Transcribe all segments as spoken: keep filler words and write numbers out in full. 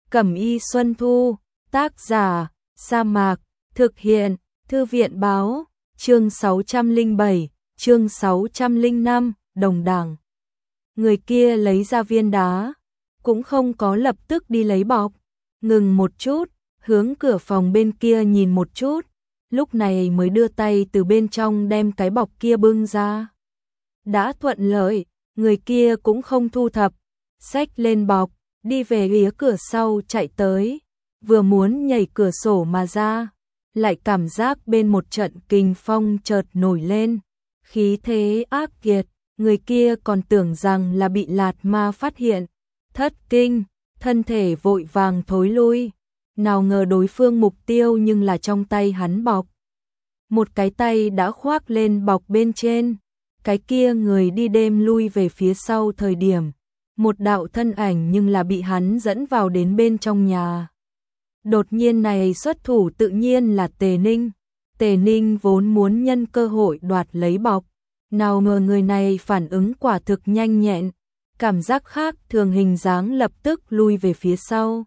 Cẩm y Xuân Thu, tác giả, Sa Mạc, thực hiện, Thư viện báo, chương sáu trăm lẻ bảy, chương sáu trăm lẻ năm, đồng đẳng. Người kia lấy ra viên đá, cũng không có lập tức đi lấy bọc, ngừng một chút, hướng cửa phòng bên kia nhìn một chút, lúc này mới đưa tay từ bên trong đem cái bọc kia bưng ra. Đã thuận lợi, người kia cũng không thu thập, xách lên bọc, đi về phía cửa sau chạy tới, vừa muốn nhảy cửa sổ mà ra, lại cảm giác bên một trận kình phong chợt nổi lên, khí thế ác liệt, người kia còn tưởng rằng là bị Lạt Ma phát hiện, thất kinh, thân thể vội vàng thối lui, nào ngờ đối phương mục tiêu nhưng là trong tay hắn bọc. Một cái tay đã khoác lên bọc bên trên, cái kia người đi đêm lui về phía sau thời điểm, một đạo thân ảnh nhưng là bị hắn dẫn vào đến bên trong nhà. Đột nhiên này xuất thủ tự nhiên là Tề Ninh, Tề Ninh vốn muốn nhân cơ hội đoạt lấy bọc, nào ngờ người này phản ứng quả thực nhanh nhẹn, cảm giác khác thường hình dáng lập tức lui về phía sau.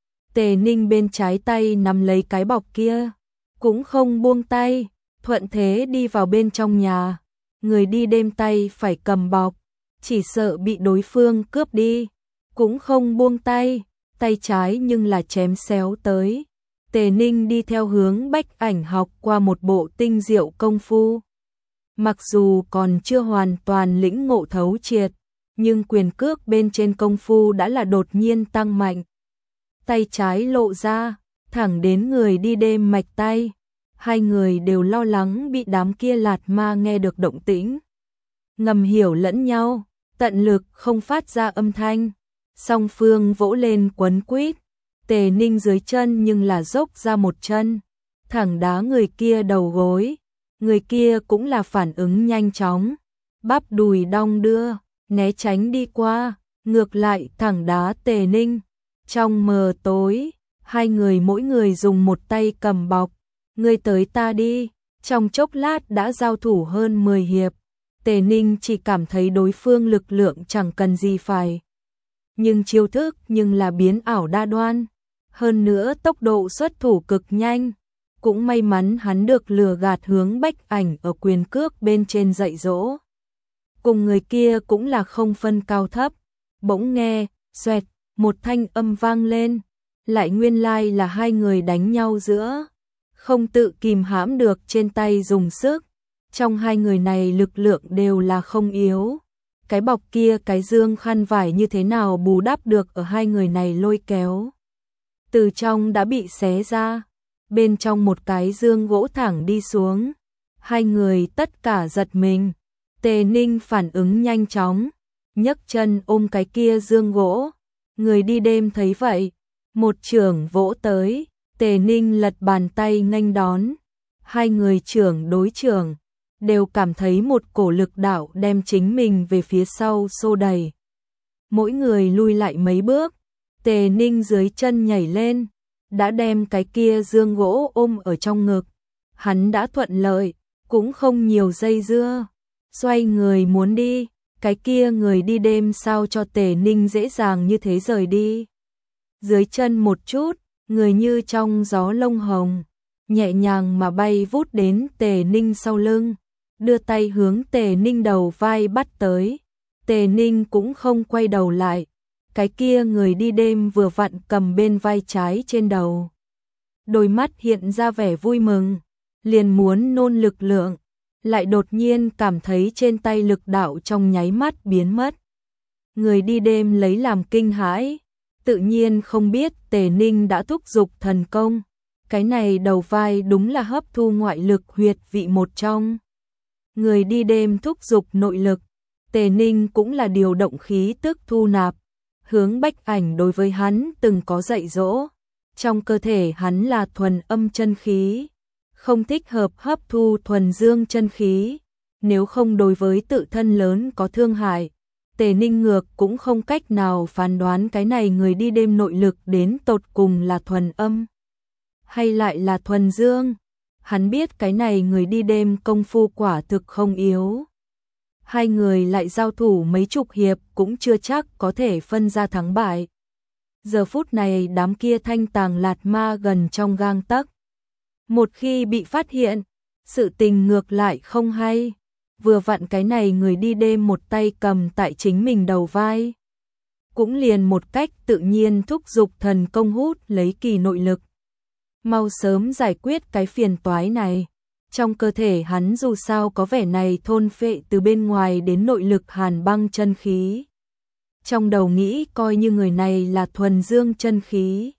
Tề Ninh bên trái tay nắm lấy cái bọc kia, cũng không buông tay, thuận thế đi vào bên trong nhà. Người đi đêm tay phải cầm bọc, chỉ sợ bị đối phương cướp đi, cũng không buông tay, tay trái nhưng là chém xéo tới. Tề Ninh đi theo hướng Bách Ảnh học qua một bộ tinh diệu công phu. Mặc dù còn chưa hoàn toàn lĩnh ngộ thấu triệt, nhưng quyền cước bên trên công phu đã là đột nhiên tăng mạnh. Tay trái lộ ra, thẳng đến người đi đêm mạch tay. Hai người đều lo lắng bị đám kia Lạt Ma nghe được động tĩnh. Ngầm hiểu lẫn nhau, tận lực không phát ra âm thanh. Song phương vỗ lên quấn quýt, Tề Ninh dưới chân nhưng là dốc ra một chân, thẳng đá người kia đầu gối. Người kia cũng là phản ứng nhanh chóng, bắp đùi đong đưa, né tránh đi qua, ngược lại thẳng đá Tề Ninh. Trong mờ tối, hai người mỗi người dùng một tay cầm bọc, ngươi tới ta đi, trong chốc lát đã giao thủ hơn mười hiệp. Tề Ninh chỉ cảm thấy đối phương lực lượng chẳng cần gì phải, nhưng chiêu thức nhưng là biến ảo đa đoan, hơn nữa tốc độ xuất thủ cực nhanh. Cũng may mắn hắn được lừa gạt hướng Bách Ảnh ở quyền cước bên trên dạy dỗ. Cùng người kia cũng là không phân cao thấp, bỗng nghe, xoẹt, một thanh âm vang lên, lại nguyên lai là hai người đánh nhau giữa. Không tự kìm hãm được trên tay dùng sức, trong hai người này lực lượng đều là không yếu. Cái bọc kia cái dương khăn vải như thế nào bù đắp được ở hai người này lôi kéo. Từ trong đã bị xé ra, bên trong một cái dương gỗ thẳng đi xuống. Hai người tất cả giật mình, Tề Ninh phản ứng nhanh chóng, nhấc chân ôm cái kia dương gỗ. Người đi đêm thấy vậy, một chưởng vỗ tới, Tề Ninh lật bàn tay nghênh đón. Hai người chưởng đối chưởng, đều cảm thấy một cổ lực đạo đem chính mình về phía sau xô đẩy. Mỗi người lui lại mấy bước, Tề Ninh dưới chân nhảy lên, đã đem cái kia dương gỗ ôm ở trong ngực. Hắn đã thuận lợi, cũng không nhiều dây dưa, xoay người muốn đi, cái kia người đi đêm sao cho Tề Ninh dễ dàng như thế rời đi. Dưới chân một chút, người như trong gió lông hồng, nhẹ nhàng mà bay vút đến Tề Ninh sau lưng, đưa tay hướng Tề Ninh đầu vai bắt tới. Tề Ninh cũng không quay đầu lại, cái kia người đi đêm vừa vặn cầm bên vai trái trên đầu. Đôi mắt hiện ra vẻ vui mừng, liền muốn nôn lực lượng, lại đột nhiên cảm thấy trên tay lực đạo trong nháy mắt biến mất. Người đi đêm lấy làm kinh hãi, tự nhiên không biết Tề Ninh đã thúc giục thần công. Cái này đầu vai đúng là hấp thu ngoại lực huyệt vị một trong. Người đi đêm thúc giục nội lực, Tề Ninh cũng là điều động khí tức thu nạp. Hướng Bách Ảnh đối với hắn từng có dạy dỗ, trong cơ thể hắn là thuần âm chân khí, không thích hợp hấp thu thuần dương chân khí, nếu không đối với tự thân lớn có thương hại. Tề Ninh ngược cũng không cách nào phán đoán cái này người đi đêm nội lực đến tột cùng là thuần âm hay lại là thuần dương. Hắn biết cái này người đi đêm công phu quả thực không yếu. Hai người lại giao thủ mấy chục hiệp cũng chưa chắc có thể phân ra thắng bại. Giờ phút này đám kia thanh tàng lạt ma gần trong gang tấc. Một khi bị phát hiện, sự tình ngược lại không hay. Vừa vặn cái này người đi đêm một tay cầm tại chính mình đầu vai. Cũng liền một cách tự nhiên thúc giục thần công hút lấy kỳ nội lực. Mau sớm giải quyết cái phiền toái này. Trong cơ thể hắn dù sao có vẻ này thôn phệ từ bên ngoài đến nội lực hàn băng chân khí. Trong đầu nghĩ coi như người này là thuần dương chân khí.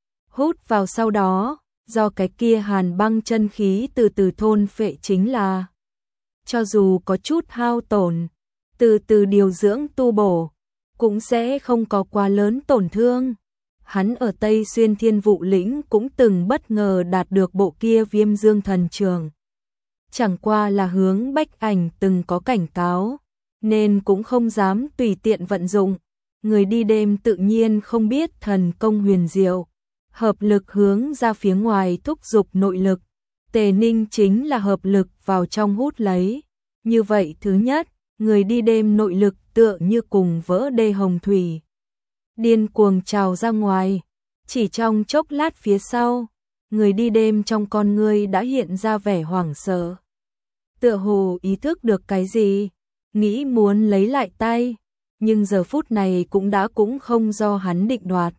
Hút vào sau đó, do cái kia hàn băng chân khí từ từ thôn phệ chính là. Cho dù có chút hao tổn, từ từ điều dưỡng tu bổ, cũng sẽ không có quá lớn tổn thương. Hắn ở Tây Xuyên Thiên Vụ Lĩnh cũng từng bất ngờ đạt được bộ kia Viêm Dương Thần Trường. Chẳng qua là hướng Bách Ảnh từng có cảnh cáo, nên cũng không dám tùy tiện vận dụng. Người đi đêm tự nhiên không biết thần công huyền diệu, hợp lực hướng ra phía ngoài thúc giục nội lực. Tề Ninh chính là hợp lực vào trong hút lấy. Như vậy thứ nhất, người đi đêm nội lực tựa như cùng vỡ đê hồng thủy. Điên cuồng trào ra ngoài, chỉ trong chốc lát phía sau, người đi đêm trong con ngươi đã hiện ra vẻ hoảng sợ. Tựa hồ ý thức được cái gì, nghĩ muốn lấy lại tay, nhưng giờ phút này cũng đã cũng không do hắn định đoạt.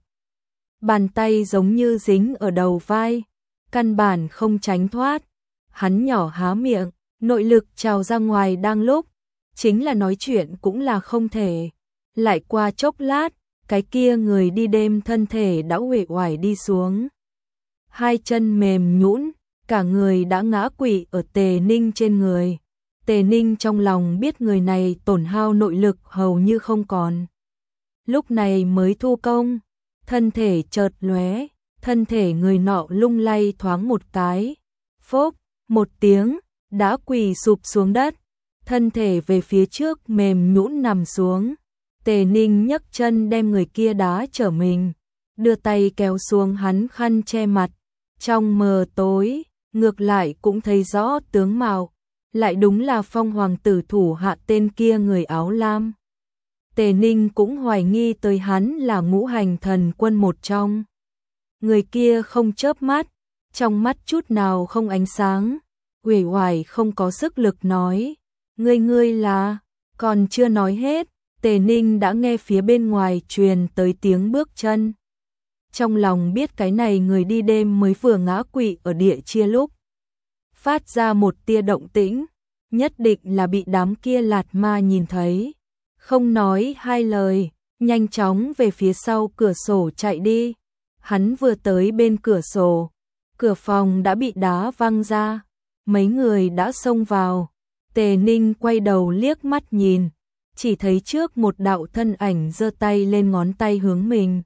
Bàn tay giống như dính ở đầu vai, căn bản không tránh thoát. Hắn nhỏ há miệng, nội lực trào ra ngoài đang lúc, chính là nói chuyện cũng là không thể. Lại qua chốc lát, cái kia người đi đêm thân thể đã uể oải đi xuống. Hai chân mềm nhũn, cả người đã ngã quỵ ở Tề Ninh trên người. Tề Ninh trong lòng biết người này tổn hao nội lực hầu như không còn. Lúc này mới thu công, thân thể chợt lóe, thân thể người nọ lung lay thoáng một cái. Phốc, một tiếng, đã quỳ sụp xuống đất, thân thể về phía trước mềm nhũn nằm xuống. Tề Ninh nhấc chân đem người kia đá trở mình, đưa tay kéo xuống hắn khăn che mặt. Trong mờ tối, ngược lại cũng thấy rõ tướng mạo, lại đúng là Phong hoàng tử thủ hạ tên kia người áo lam. Tề Ninh cũng hoài nghi tới hắn là ngũ hành thần quân một trong. Người kia không chớp mắt, trong mắt chút nào không ánh sáng, uể oải không có sức lực nói, ngươi ngươi là, còn chưa nói hết, Tề Ninh đã nghe phía bên ngoài truyền tới tiếng bước chân. Trong lòng biết cái này người đi đêm mới vừa ngã quỵ ở địa chia lúc. Phát ra một tia động tĩnh, nhất định là bị đám kia lạt ma nhìn thấy. Không nói hai lời, nhanh chóng về phía sau cửa sổ chạy đi. Hắn vừa tới bên cửa sổ, cửa phòng đã bị đá văng ra, mấy người đã xông vào. Tề Ninh quay đầu liếc mắt nhìn, chỉ thấy trước một đạo thân ảnh giơ tay lên ngón tay hướng mình.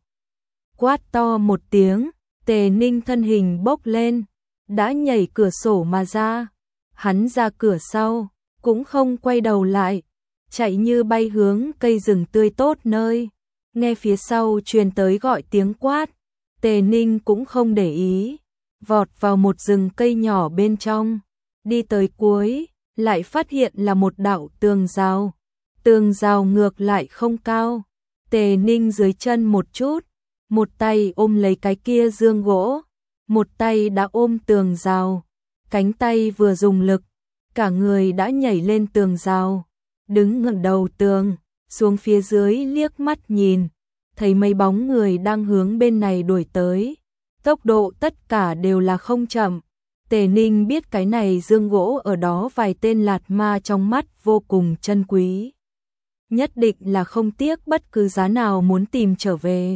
Quát to một tiếng, Tề Ninh thân hình bốc lên, đã nhảy cửa sổ mà ra. Hắn ra cửa sau, cũng không quay đầu lại, chạy như bay hướng cây rừng tươi tốt nơi. Nghe phía sau truyền tới gọi tiếng quát, Tề Ninh cũng không để ý, vọt vào một rừng cây nhỏ bên trong. Đi tới cuối, lại phát hiện là một đạo tường rào. Tường rào ngược lại không cao. Tề Ninh dưới chân một chút, một tay ôm lấy cái kia dương gỗ, một tay đã ôm tường rào, cánh tay vừa dùng lực, cả người đã nhảy lên tường rào, đứng ngẩng đầu tường, xuống phía dưới liếc mắt nhìn, thấy mấy bóng người đang hướng bên này đuổi tới, tốc độ tất cả đều là không chậm. Tề Ninh biết cái này dương gỗ ở đó vài tên lạt ma trong mắt vô cùng chân quý, nhất định là không tiếc bất cứ giá nào muốn tìm trở về.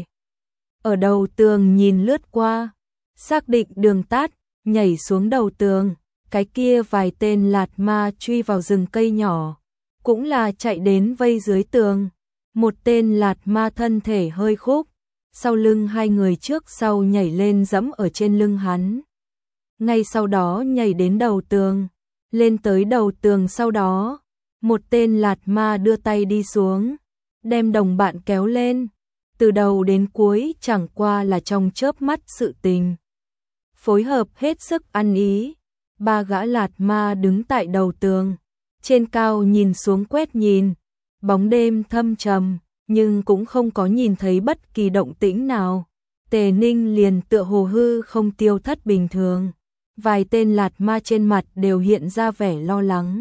Ở đầu tường nhìn lướt qua, xác định đường tắt, nhảy xuống đầu tường, cái kia vài tên lạt ma truy vào rừng cây nhỏ, cũng là chạy đến vây dưới tường. Một tên lạt ma thân thể hơi khúc, sau lưng hai người trước sau nhảy lên giẫm ở trên lưng hắn. Ngay sau đó nhảy đến đầu tường, lên tới đầu tường sau đó, một tên lạt ma đưa tay đi xuống, đem đồng bạn kéo lên. Từ đầu đến cuối chẳng qua là trong chớp mắt sự tình. Phối hợp hết sức ăn ý, ba gã lạt ma đứng tại đầu tường, trên cao nhìn xuống quét nhìn, bóng đêm thâm trầm, nhưng cũng không có nhìn thấy bất kỳ động tĩnh nào. Tề Ninh liền tựa hồ hư không tiêu thất bình thường. Vài tên lạt ma trên mặt đều hiện ra vẻ lo lắng.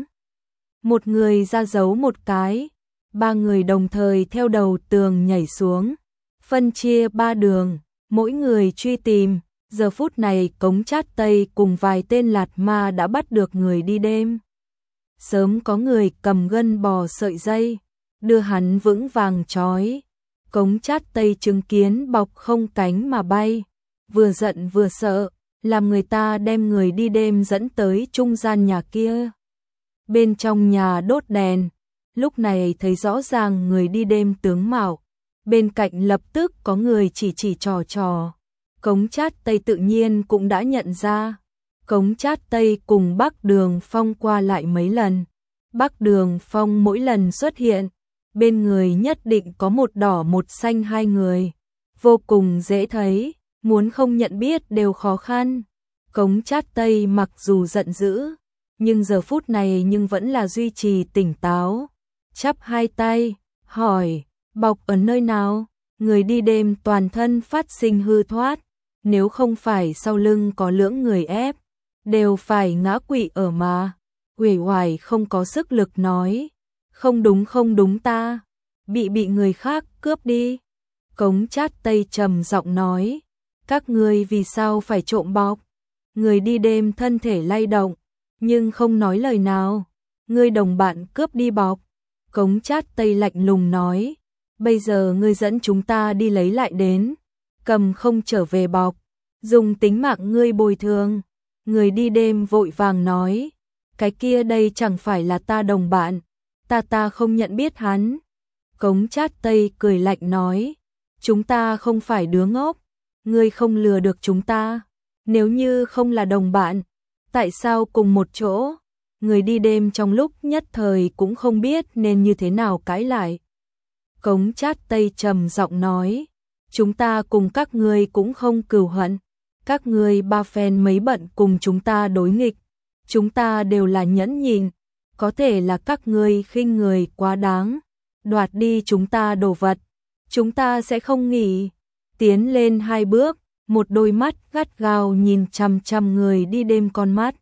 Một người ra dấu một cái, ba người đồng thời theo đầu tường nhảy xuống, phân chia ba đường, mỗi người truy tìm. Giờ phút này Cống Chát Tây cùng vài tên lạt ma đã bắt được người đi đêm. Sớm có người cầm gân bò sợi dây, đưa hắn vững vàng trói. Cống Chát Tây chứng kiến bọc không cánh mà bay, vừa giận vừa sợ, làm người ta đem người đi đêm dẫn tới trung gian nhà kia. Bên trong nhà đốt đèn, lúc này thấy rõ ràng người đi đêm tướng mạo, bên cạnh lập tức có người chỉ chỉ trò trò. Cống Chát Tây tự nhiên cũng đã nhận ra. Cống Chát Tây cùng Bắc Đường Phong qua lại mấy lần. Bắc Đường Phong mỗi lần xuất hiện, bên người nhất định có một đỏ một xanh hai người. Vô cùng dễ thấy, muốn không nhận biết đều khó khăn. Cống Chát Tây mặc dù giận dữ, nhưng giờ phút này nhưng vẫn là duy trì tỉnh táo. Chắp hai tay, hỏi, bọc ở nơi nào? Người đi đêm toàn thân phát sinh hư thoát, nếu không phải sau lưng có lưỡng người ép, đều phải ngã quỵ ở mà. Uể oải không có sức lực nói, không đúng không đúng ta, bị bị người khác cướp đi. Cống Chát Tây trầm giọng nói, các ngươi vì sao phải trộm bọc? Người đi đêm thân thể lay động, nhưng không nói lời nào. Ngươi đồng bạn cướp đi bọc. Cống Chát Tây lạnh lùng nói, bây giờ ngươi dẫn chúng ta đi lấy lại đến, cầm không trở về bọc, dùng tính mạng ngươi bồi thường. Người đi đêm vội vàng nói, cái kia đây chẳng phải là ta đồng bạn, ta ta không nhận biết hắn. Cống Chát Tây cười lạnh nói, chúng ta không phải đứa ngốc, ngươi không lừa được chúng ta. Nếu như không là đồng bạn, tại sao cùng một chỗ? Người đi đêm trong lúc nhất thời cũng không biết nên như thế nào cãi lại. Cống Chát Tây trầm giọng nói, chúng ta cùng các ngươi cũng không cừu hận, các ngươi ba phen mấy bận cùng chúng ta đối nghịch, chúng ta đều là nhẫn nhịn, có thể là các ngươi khinh người quá đáng, đoạt đi chúng ta đồ vật, chúng ta sẽ không nghỉ. Tiến lên hai bước, một đôi mắt gắt gao nhìn chằm chằm người đi đêm con mắt.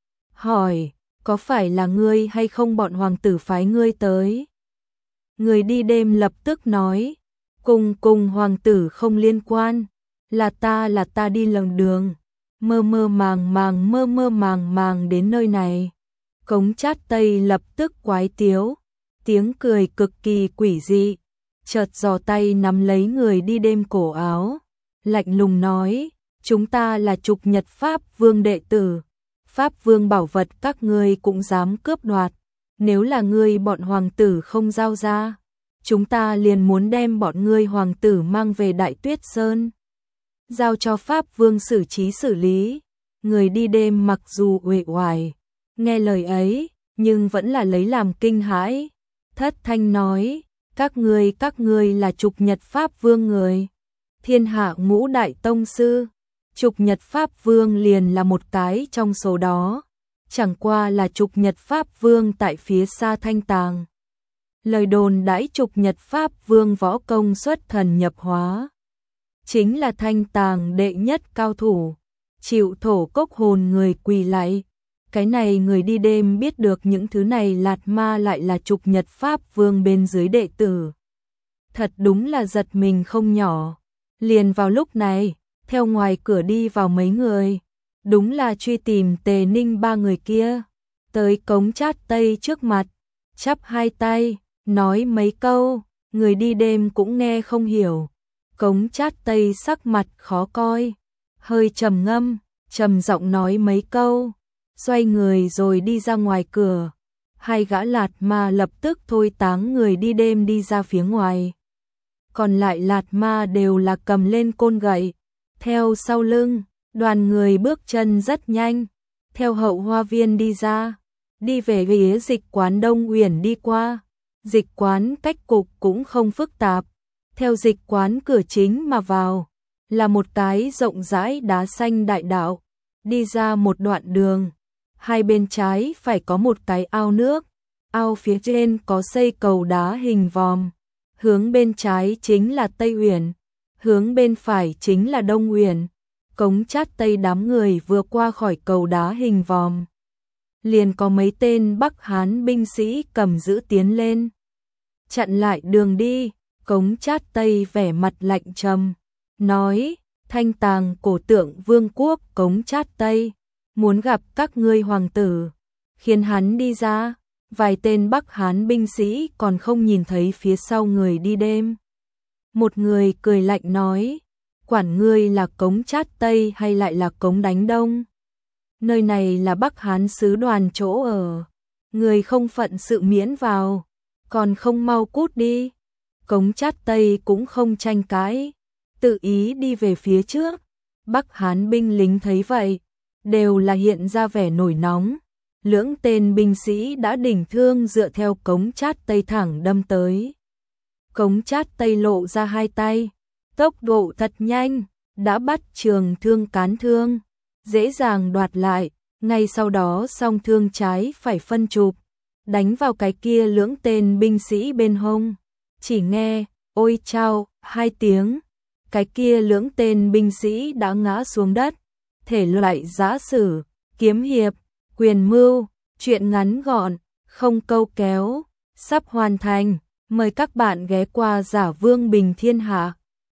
Hỏi, có phải là ngươi hay không bọn hoàng tử phái ngươi tới? Người đi đêm lập tức nói, cùng cùng hoàng tử không liên quan, là ta là ta đi lầm đường, mơ mơ màng màng mơ mơ màng màng đến nơi này. Cống Chát Tây lập tức quái tiếu, tiếng cười cực kỳ quỷ dị, chợt giơ tay nắm lấy người đi đêm cổ áo, lạnh lùng nói, chúng ta là Trục Nhật Pháp Vương đệ tử, Pháp Vương bảo vật các ngươi cũng dám cướp đoạt, nếu là ngươi bọn hoàng tử không giao ra, chúng ta liền muốn đem bọn ngươi hoàng tử mang về Đại Tuyết Sơn, giao cho Pháp Vương xử trí xử lý. Người đi đêm mặc dù uể oải, nghe lời ấy, nhưng vẫn là lấy làm kinh hãi, thất thanh nói, các ngươi các ngươi là Trục Nhật Pháp Vương người, thiên hạ ngũ đại tông sư, Trục Nhật Pháp Vương liền là một cái trong số đó, chẳng qua là Trục Nhật Pháp Vương tại phía xa Thanh Tàng. Lời đồn đãi Trục Nhật Pháp Vương võ công xuất thần nhập hóa, chính là Thanh Tàng đệ nhất cao thủ, chịu thổ cốc hồn người quỳ lạy. Cái này người đi đêm biết được những thứ này lạt ma lại là Trục Nhật Pháp Vương bên dưới đệ tử. Thật đúng là giật mình không nhỏ. Liền vào lúc này, theo ngoài cửa đi vào mấy người, đúng là truy tìm Tề Ninh ba người kia, tới Cống Chát Tây trước mặt, chắp hai tay, nói mấy câu, người đi đêm cũng nghe không hiểu. Cống Chát Tây sắc mặt khó coi, hơi trầm ngâm, trầm giọng nói mấy câu, xoay người rồi đi ra ngoài cửa. Hai gã lạt ma lập tức thôi táng người đi đêm đi ra phía ngoài. Còn lại lạt ma đều là cầm lên côn gậy, theo sau lưng, đoàn người bước chân rất nhanh, theo hậu hoa viên đi ra, đi về phía dịch quán Đông Uyển đi qua. Dịch quán cách cục cũng không phức tạp, theo dịch quán cửa chính mà vào, là một cái rộng rãi đá xanh đại đạo, đi ra một đoạn đường, hai bên trái phải có một cái ao nước, ao phía trên có xây cầu đá hình vòm, hướng bên trái chính là Tây Uyển, hướng bên phải chính là Đông Uyển. Cống Chát Tây đám người vừa qua khỏi cầu đá hình vòm, liền có mấy tên Bắc Hán binh sĩ cầm giữ tiến lên, chặn lại đường đi. Cống Chát Tây vẻ mặt lạnh trầm, nói: Thanh Tàng cổ tượng vương quốc Cống Chát Tây, muốn gặp các ngươi hoàng tử, khiến hắn đi ra. Vài tên Bắc Hán binh sĩ còn không nhìn thấy phía sau người đi đêm. Một người cười lạnh nói: quản ngươi là Cống Chát Tây hay lại là Cống Đánh Đông? Nơi này là Bắc Hán sứ đoàn chỗ ở, người không phận sự miễn vào, còn không mau cút đi. Cống Chát Tây cũng không tranh cãi, tự ý đi về phía trước. Bắc Hán binh lính thấy vậy, đều là hiện ra vẻ nổi nóng. Lưỡng tên binh sĩ đã đỉnh thương dựa theo Cống Chát Tây thẳng đâm tới. Cống Chát Tây lộ ra hai tay, tốc độ thật nhanh, đã bắt trường thương cán thương, dễ dàng đoạt lại. Ngay sau đó song thương trái phải phân chụp, đánh vào cái kia lưỡng tên binh sĩ bên hông. Chỉ nghe ôi chao hai tiếng, cái kia lưỡng tên binh sĩ đã ngã xuống đất. Thể loại giã sử, kiếm hiệp, quyền mưu, truyện ngắn gọn, không câu kéo, sắp hoàn thành. Mời các bạn ghé qua Giả Vương Bình Thiên Hạ.